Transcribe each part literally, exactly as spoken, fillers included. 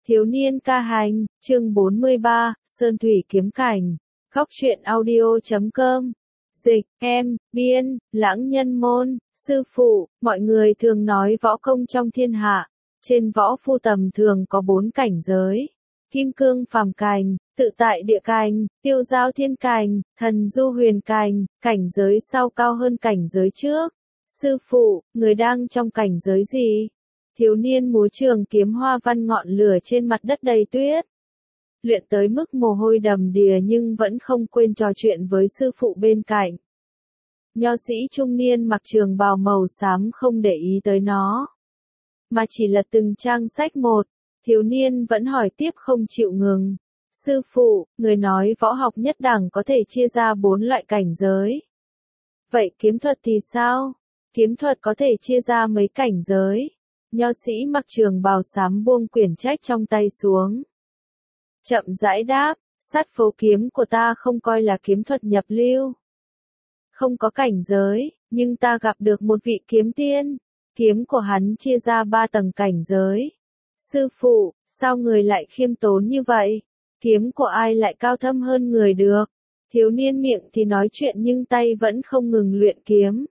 Thiếu niên ca hành, chương bốn mươi ba, Sơn Thủy Kiếm Cảnh, Góc truyện audio chấm com. Dịch, em, biên, lãng nhân môn, sư phụ, mọi người thường nói võ công trong thiên hạ. Trên võ phu tầm thường có bốn cảnh giới. Kim cương phàm cảnh, tự tại địa cảnh, tiêu giao thiên cảnh, thần du huyền cảnh, cảnh giới sau cao hơn cảnh giới trước. Sư phụ, người đang trong cảnh giới gì? Thiếu niên múa trường kiếm hoa văn ngọn lửa trên mặt đất đầy tuyết. Luyện tới mức mồ hôi đầm đìa nhưng vẫn không quên trò chuyện với sư phụ bên cạnh. Nho sĩ trung niên mặc trường bào màu xám không để ý tới nó, mà chỉ lật từng trang sách một. Thiếu niên vẫn hỏi tiếp không chịu ngừng. Sư phụ, người nói võ học nhất đẳng có thể chia ra bốn loại cảnh giới. Vậy kiếm thuật thì sao? Kiếm thuật có thể chia ra mấy cảnh giới? Nho sĩ mặc trường bào xám buông quyển trách trong tay xuống. Chậm rãi đáp, sát phố kiếm của ta không coi là kiếm thuật nhập lưu. Không có cảnh giới, nhưng ta gặp được một vị kiếm tiên. Kiếm của hắn chia ra ba tầng cảnh giới. Sư phụ, sao người lại khiêm tốn như vậy? Kiếm của ai lại cao thâm hơn người được? Thiếu niên miệng thì nói chuyện nhưng tay vẫn không ngừng luyện kiếm.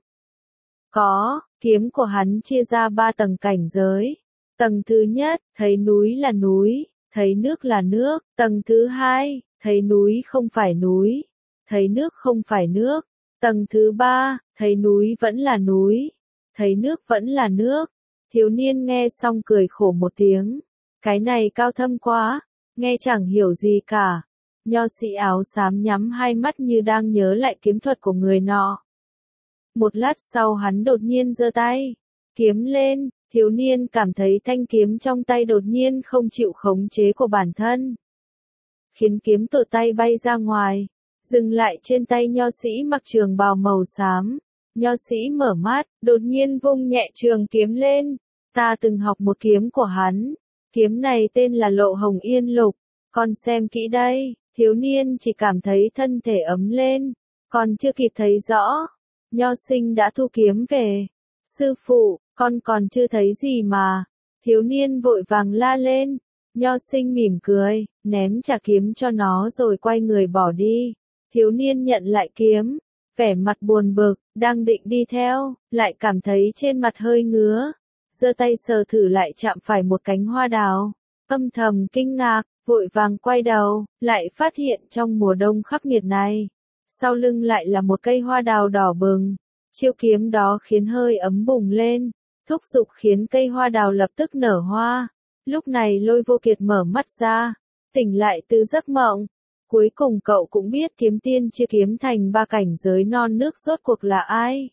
Có, kiếm của hắn chia ra ba tầng cảnh giới. Tầng thứ nhất, thấy núi là núi, thấy nước là nước. Tầng thứ hai, thấy núi không phải núi, thấy nước không phải nước. Tầng thứ ba, thấy núi vẫn là núi, thấy nước vẫn là nước. Thiếu niên nghe xong cười khổ một tiếng. Cái này cao thâm quá, nghe chẳng hiểu gì cả. Nho sĩ áo xám nhắm hai mắt như đang nhớ lại kiếm thuật của người nọ. Một lát sau hắn đột nhiên giơ tay, kiếm lên. Thiếu niên cảm thấy thanh kiếm trong tay đột nhiên không chịu khống chế của bản thân, khiến kiếm tuột tay bay ra ngoài, dừng lại trên tay nho sĩ mặc trường bào màu xám. Nho sĩ mở mắt, đột nhiên vung nhẹ trường kiếm lên. Ta từng học một kiếm của hắn. Kiếm này tên là Lộ Hồng Yên Lục. Con xem kỹ đây. Thiếu niên chỉ cảm thấy thân thể ấm lên, còn chưa kịp thấy rõ, nho sinh đã thu kiếm về. Sư phụ, con còn chưa thấy gì mà. Thiếu niên vội vàng la lên. Nho sinh mỉm cười, ném trả kiếm cho nó rồi quay người bỏ đi. Thiếu niên nhận lại kiếm, vẻ mặt buồn bực, đang định đi theo, lại cảm thấy trên mặt hơi ngứa. Giơ tay sờ thử lại chạm phải một cánh hoa đào. Âm thầm kinh ngạc, vội vàng quay đầu, lại phát hiện trong mùa đông khắc nghiệt này, sau lưng lại là một cây hoa đào đỏ bừng. Chiêu kiếm đó khiến hơi ấm bùng lên, thúc giục khiến cây hoa đào lập tức nở hoa. Lúc này Lôi Vô Kiệt mở mắt ra, tỉnh lại từ giấc mộng. Cuối cùng cậu cũng biết kiếm tiên chia kiếm thành ba cảnh giới non nước rốt cuộc là ai.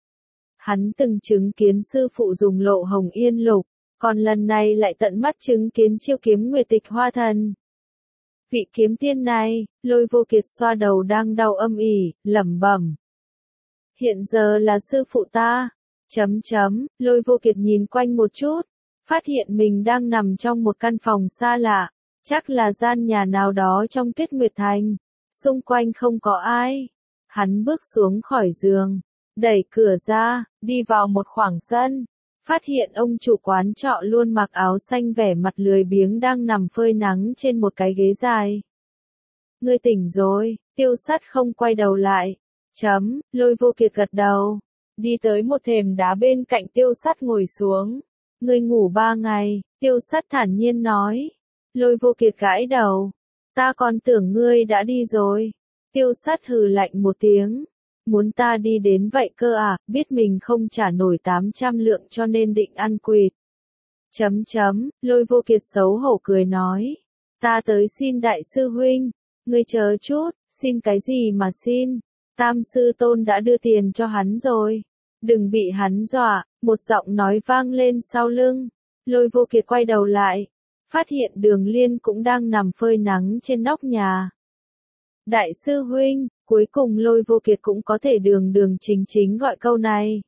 Hắn từng chứng kiến sư phụ dùng Lộ Hồng Yên Lục, còn lần này lại tận mắt chứng kiến chiêu kiếm Nguyệt Tịch Hoa Thần. Vị kiếm tiên này, Lôi Vô Kiệt xoa đầu đang đau âm ỉ, lẩm bẩm. Hiện giờ là sư phụ ta. Chấm chấm, Lôi Vô Kiệt nhìn quanh một chút, phát hiện mình đang nằm trong một căn phòng xa lạ, chắc là gian nhà nào đó trong Tuyết Nguyệt Thành. Xung quanh không có ai. Hắn bước xuống khỏi giường, đẩy cửa ra, đi vào một khoảng sân, phát hiện ông chủ quán trọ luôn mặc áo xanh vẻ mặt lười biếng đang nằm phơi nắng trên một cái ghế dài. Ngươi tỉnh rồi? Tiêu Sắt không quay đầu lại. Chấm, Lôi Vô Kiệt gật đầu, đi tới một thềm đá bên cạnh Tiêu Sắt ngồi xuống. Ngươi ngủ ba ngày, Tiêu Sắt thản nhiên nói. Lôi Vô Kiệt gãi đầu. Ta còn tưởng ngươi đã đi rồi. Tiêu Sắt hừ lạnh một tiếng. Muốn ta đi đến vậy cơ à, biết mình không trả nổi tám trăm lượng cho nên định ăn quỵt. Chấm chấm, Lôi Vô Kiệt xấu hổ cười nói. Ta tới xin đại sư huynh. Ngươi chờ chút, xin cái gì mà xin? Tam sư tôn đã đưa tiền cho hắn rồi. Đừng bị hắn dọa, một giọng nói vang lên sau lưng. Lôi Vô Kiệt quay đầu lại, phát hiện Đường Liên cũng đang nằm phơi nắng trên nóc nhà. Đại sư huynh, cuối cùng Lôi Vô Kiệt cũng có thể đường đường chính chính gọi câu này.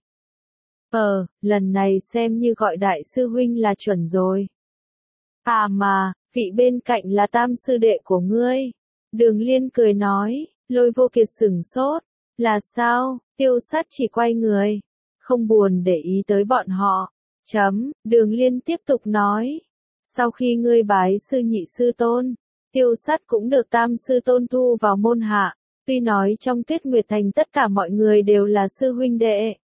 Ờ, lần này xem như gọi đại sư huynh là chuẩn rồi. À mà, vị bên cạnh là tam sư đệ của ngươi. Đường Liên cười nói. Lôi Vô Kiệt sửng sốt. Là sao? Tiêu Sắt chỉ quay người, không buồn để ý tới bọn họ. Chấm, Đường Liên tiếp tục nói. Sau khi ngươi bái sư nhị sư tôn, Tiêu Sắt cũng được tam sư tôn thu vào môn hạ, tuy nói trong Tuyết Nguyệt Thành tất cả mọi người đều là sư huynh đệ.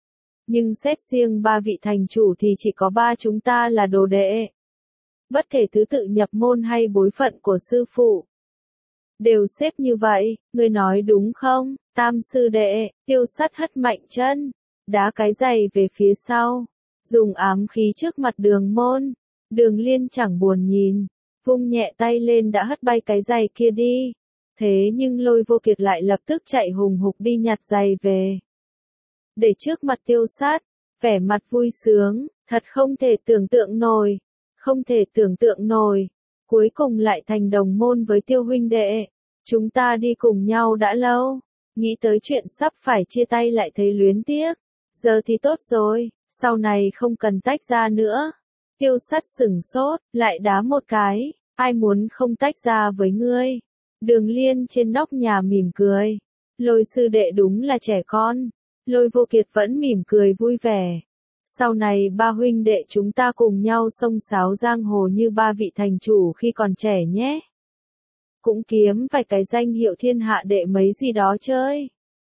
Nhưng xét riêng ba vị thành chủ thì chỉ có ba chúng ta là đồ đệ. Bất kể thứ tự nhập môn hay bối phận của sư phụ. Đều xếp như vậy, ngươi nói đúng không, tam sư đệ, Tiêu Sắt hất mạnh chân, đá cái giày về phía sau, dùng ám khí trước mặt Đường Môn. Đường Liên chẳng buồn nhìn, vung nhẹ tay lên đã hất bay cái giày kia đi. Thế nhưng Lôi Vô Kiệt lại lập tức chạy hùng hục đi nhặt giày về. Để trước mặt Tiêu Sát, vẻ mặt vui sướng, thật không thể tưởng tượng nổi, không thể tưởng tượng nổi. Cuối cùng lại thành đồng môn với Tiêu huynh đệ. Chúng ta đi cùng nhau đã lâu, nghĩ tới chuyện sắp phải chia tay lại thấy luyến tiếc. Giờ thì tốt rồi, sau này không cần tách ra nữa. Tiêu Sắt sửng sốt, lại đá một cái, ai muốn không tách ra với ngươi. Đường Liên trên nóc nhà mỉm cười. Lôi sư đệ đúng là trẻ con. Lôi Vô Kiệt vẫn mỉm cười vui vẻ. Sau này ba huynh đệ chúng ta cùng nhau xông xáo giang hồ như ba vị thành chủ khi còn trẻ nhé. Cũng kiếm vài cái danh hiệu thiên hạ đệ mấy gì đó chơi.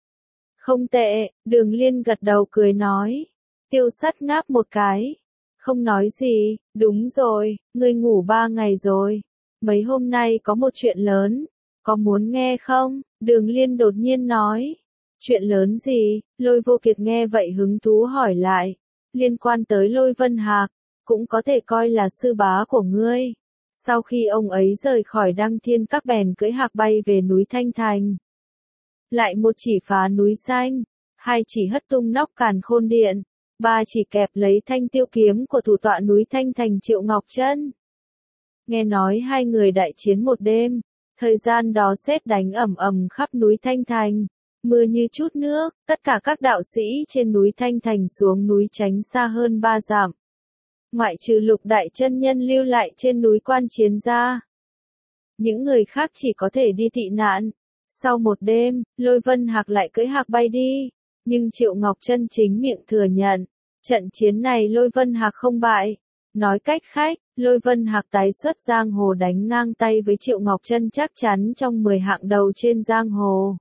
Không tệ, Đường Liên gật đầu cười nói. Tiêu Sắt ngáp một cái. Không nói gì, đúng rồi, ngươi ngủ ba ngày rồi. Mấy hôm nay có một chuyện lớn, có muốn nghe không? Đường Liên đột nhiên nói. Chuyện lớn gì? Lôi Vô Kiệt nghe vậy hứng thú hỏi lại. Liên quan tới Lôi Vân Hạc, cũng có thể coi là sư bá của ngươi. Sau khi ông ấy rời khỏi Đăng Thiên Các bèn cưỡi hạc bay về núi Thanh Thành. Lại một chỉ phá núi xanh, hai chỉ hất tung nóc Càn Khôn Điện. Ba chỉ kẹp lấy thanh tiêu kiếm của thủ tọa núi Thanh Thành Triệu Ngọc Trân. Nghe nói hai người đại chiến một đêm, thời gian đó sét đánh ầm ầm khắp núi Thanh Thành, mưa như chút nước, tất cả các đạo sĩ trên núi Thanh Thành xuống núi tránh xa hơn ba dặm. Ngoại trừ Lục Đại chân nhân lưu lại trên núi Quan Chiến ra. Những người khác chỉ có thể đi tị nạn. Sau một đêm, Lôi Vân Hạc lại cưỡi hạc bay đi, nhưng Triệu Ngọc Trân chính miệng thừa nhận. Trận chiến này Lôi Vân Hạc không bại. Nói cách khác, Lôi Vân Hạc tái xuất giang hồ đánh ngang tay với Triệu Ngọc Trân chắc chắn trong mười hạng đầu trên giang hồ.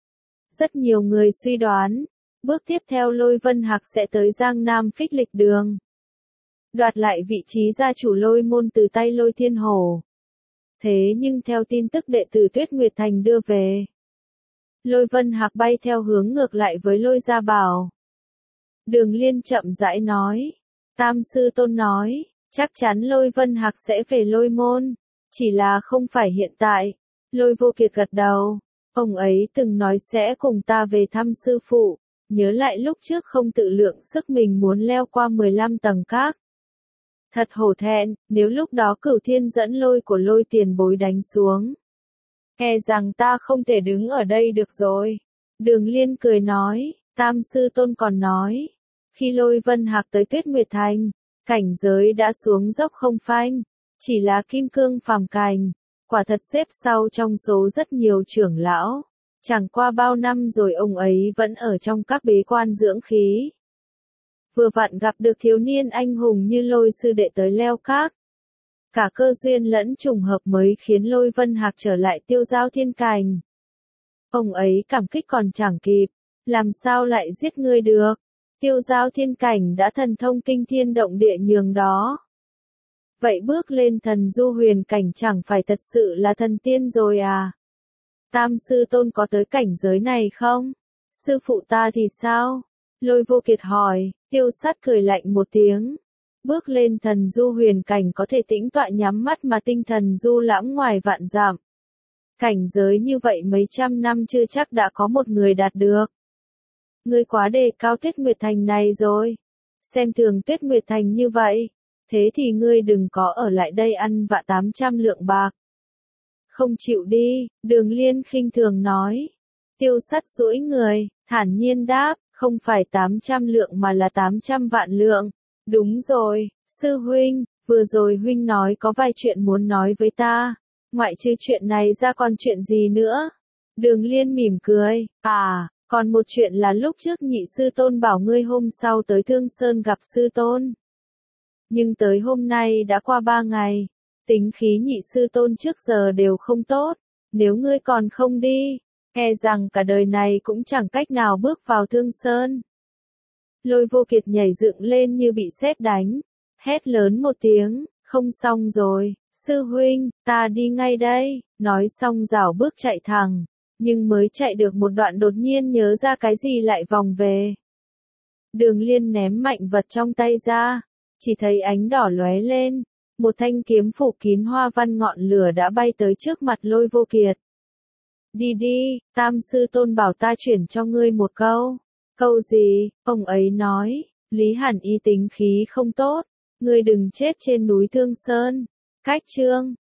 Rất nhiều người suy đoán, bước tiếp theo Lôi Vân Hạc sẽ tới Giang Nam Phích Lịch Đường. Đoạt lại vị trí gia chủ Lôi môn từ tay Lôi Thiên Hổ. Thế nhưng theo tin tức đệ tử Tuyết Nguyệt Thành đưa về, Lôi Vân Hạc bay theo hướng ngược lại với Lôi Gia Bảo. Đường Liên chậm rãi nói. Tam sư tôn nói, chắc chắn Lôi Vân Hạc sẽ về Lôi môn. Chỉ là không phải hiện tại. Lôi Vô Kiệt gật đầu. Ông ấy từng nói sẽ cùng ta về thăm sư phụ. Nhớ lại lúc trước không tự lượng sức mình muốn leo qua mười lăm tầng các. Thật hổ thẹn, nếu lúc đó Cửu Thiên dẫn lôi của Lôi tiền bối đánh xuống. E rằng ta không thể đứng ở đây được rồi. Đường Liên cười nói. Tam sư tôn còn nói, khi Lôi Vân Hạc tới Tuyết Nguyệt Thành, cảnh giới đã xuống dốc không phanh, chỉ là kim cương phàm cảnh, quả thật xếp sau trong số rất nhiều trưởng lão. Chẳng qua bao năm rồi ông ấy vẫn ở trong các bế quan dưỡng khí. Vừa vặn gặp được thiếu niên anh hùng như Lôi sư đệ tới leo các. Cả cơ duyên lẫn trùng hợp mới khiến Lôi Vân Hạc trở lại Tiêu Giao Thiên Cảnh. Ông ấy cảm kích còn chẳng kịp. Làm sao lại giết ngươi được? Tiêu Giao Thiên Cảnh đã thần thông kinh thiên động địa nhường đó. Vậy bước lên thần du huyền cảnh chẳng phải thật sự là thần tiên rồi à? Tam sư tôn có tới cảnh giới này không? Sư phụ ta thì sao? Lôi Vô Kiệt hỏi. Tiêu Sắt cười lạnh một tiếng. Bước lên thần du huyền cảnh có thể tĩnh tọa nhắm mắt mà tinh thần du lãm ngoài vạn dặm. Cảnh giới như vậy mấy trăm năm chưa chắc đã có một người đạt được. Ngươi quá đề cao Tuyết Nguyệt Thành này rồi. Xem thường Tuyết Nguyệt Thành như vậy. Thế thì ngươi đừng có ở lại đây ăn vạ tám trăm lượng bạc. Không chịu đi, Đường Liên khinh thường nói. Tiêu Sắt duỗi người, thản nhiên đáp, không phải tám trăm lượng mà là tám trăm vạn lượng. Đúng rồi, sư huynh, vừa rồi huynh nói có vài chuyện muốn nói với ta. Ngoại trừ chuyện này ra còn chuyện gì nữa? Đường Liên mỉm cười, à, còn một chuyện là lúc trước nhị sư tôn bảo ngươi hôm sau tới Thương Sơn gặp sư tôn. Nhưng tới hôm nay đã qua ba ngày, tính khí nhị sư tôn trước giờ đều không tốt, nếu ngươi còn không đi, e rằng cả đời này cũng chẳng cách nào bước vào Thương Sơn. Lôi Vô Kiệt nhảy dựng lên như bị sét đánh, hét lớn một tiếng, không xong rồi, sư huynh, ta đi ngay đây, nói xong rảo bước chạy thẳng, nhưng mới chạy được một đoạn đột nhiên nhớ ra cái gì lại vòng về. Đường Liên ném mạnh vật trong tay ra, chỉ thấy ánh đỏ lóe lên, một thanh kiếm phủ kín hoa văn ngọn lửa đã bay tới trước mặt Lôi Vô Kiệt. Đi đi, Tam sư tôn bảo ta chuyển cho ngươi một câu. Câu gì? Ông ấy nói, Lý Hàn Y tính khí không tốt, ngươi đừng chết trên núi Thương Sơn. Cách chương